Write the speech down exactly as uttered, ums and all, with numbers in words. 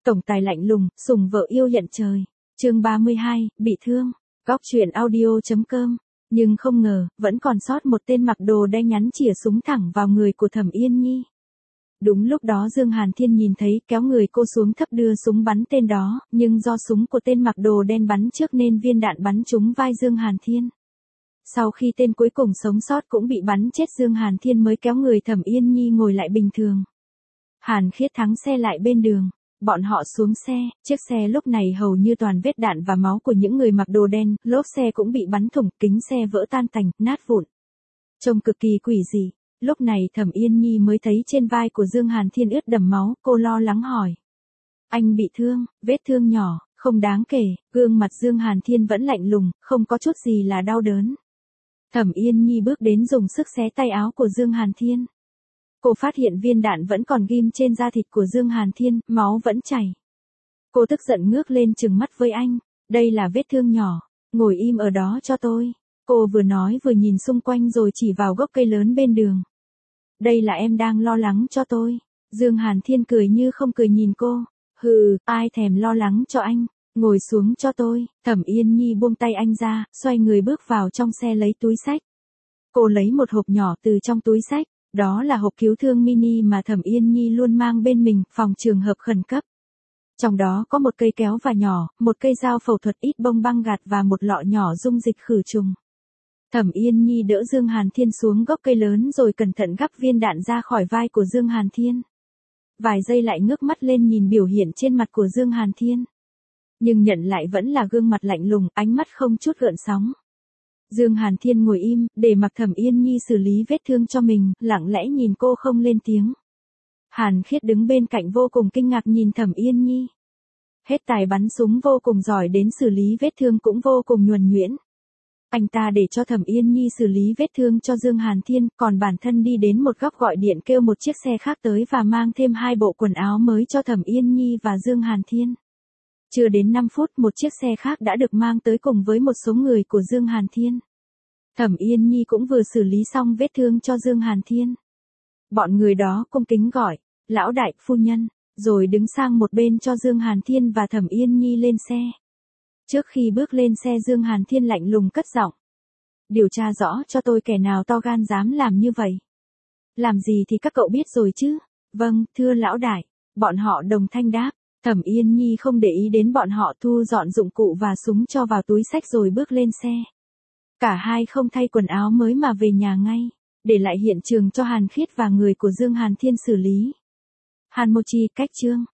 Tổng tài lạnh lùng, sủng vợ yêu nhận trời. Chương ba mươi hai, bị thương. Góc truyện audio chấm com. Nhưng không ngờ, vẫn còn sót một tên mặc đồ đen nhắn chỉa súng thẳng vào người của Thẩm Yên Nhi. Đúng lúc đó Dương Hàn Thiên nhìn thấy, kéo người cô xuống thấp đưa súng bắn tên đó, nhưng do súng của tên mặc đồ đen bắn trước nên viên đạn bắn trúng vai Dương Hàn Thiên. Sau khi tên cuối cùng sống sót cũng bị bắn chết, Dương Hàn Thiên mới kéo người Thẩm Yên Nhi ngồi lại bình thường. Hàn Khiết thắng xe lại bên đường. Bọn họ xuống xe, chiếc xe lúc này hầu như toàn vết đạn và máu của những người mặc đồ đen, lốp xe cũng bị bắn thủng, kính xe vỡ tan tành, nát vụn. Trông cực kỳ quỷ dị. Lúc này Thẩm Yên Nhi mới thấy trên vai của Dương Hàn Thiên ướt đẫm máu, cô lo lắng hỏi. Anh bị thương, vết thương nhỏ, không đáng kể, gương mặt Dương Hàn Thiên vẫn lạnh lùng, không có chút gì là đau đớn. Thẩm Yên Nhi bước đến dùng sức xé tay áo của Dương Hàn Thiên. Cô phát hiện viên đạn vẫn còn ghim trên da thịt của Dương Hàn Thiên, máu vẫn chảy. Cô tức giận ngước lên trừng mắt với anh. Đây là vết thương nhỏ, ngồi im ở đó cho tôi. Cô vừa nói vừa nhìn xung quanh rồi chỉ vào gốc cây lớn bên đường. Đây là em đang lo lắng cho tôi. Dương Hàn Thiên cười như không cười nhìn cô. Hừ, ai thèm lo lắng cho anh. Ngồi xuống cho tôi. Thẩm Yên Nhi buông tay anh ra, xoay người bước vào trong xe lấy túi xách. Cô lấy một hộp nhỏ từ trong túi xách. Đó là hộp cứu thương mini mà Thẩm Yên Nhi luôn mang bên mình, phòng trường hợp khẩn cấp. Trong đó có một cây kéo và nhỏ, một cây dao phẫu thuật ít bông băng gạt và một lọ nhỏ dung dịch khử trùng. Thẩm Yên Nhi đỡ Dương Hàn Thiên xuống gốc cây lớn rồi cẩn thận gắp viên đạn ra khỏi vai của Dương Hàn Thiên. Vài giây lại ngước mắt lên nhìn biểu hiện trên mặt của Dương Hàn Thiên. Nhưng nhận lại vẫn là gương mặt lạnh lùng, ánh mắt không chút gợn sóng. Dương Hàn Thiên ngồi im, để mặc Thẩm Yên Nhi xử lý vết thương cho mình, lặng lẽ nhìn cô không lên tiếng. Hàn Khiết đứng bên cạnh vô cùng kinh ngạc nhìn Thẩm Yên Nhi. Hết tài bắn súng vô cùng giỏi đến xử lý vết thương cũng vô cùng nhuần nhuyễn. Anh ta để cho Thẩm Yên Nhi xử lý vết thương cho Dương Hàn Thiên, còn bản thân đi đến một góc gọi điện kêu một chiếc xe khác tới và mang thêm hai bộ quần áo mới cho Thẩm Yên Nhi và Dương Hàn Thiên. Chưa đến năm phút một chiếc xe khác đã được mang tới cùng với một số người của Dương Hàn Thiên. Thẩm Yên Nhi cũng vừa xử lý xong vết thương cho Dương Hàn Thiên. Bọn người đó cung kính gọi, lão đại, phu nhân, rồi đứng sang một bên cho Dương Hàn Thiên và Thẩm Yên Nhi lên xe. Trước khi bước lên xe Dương Hàn Thiên lạnh lùng cất giọng. Điều tra rõ cho tôi kẻ nào to gan dám làm như vậy. Làm gì thì các cậu biết rồi chứ? Vâng, thưa lão đại, bọn họ đồng thanh đáp. Thẩm Yên Nhi không để ý đến bọn họ, thu dọn dụng cụ và súng cho vào túi xách rồi bước lên xe. Cả hai không thay quần áo mới mà về nhà ngay, để lại hiện trường cho Hàn Khiết và người của Dương Hàn Thiên xử lý. Hàn Mochi, cách chương.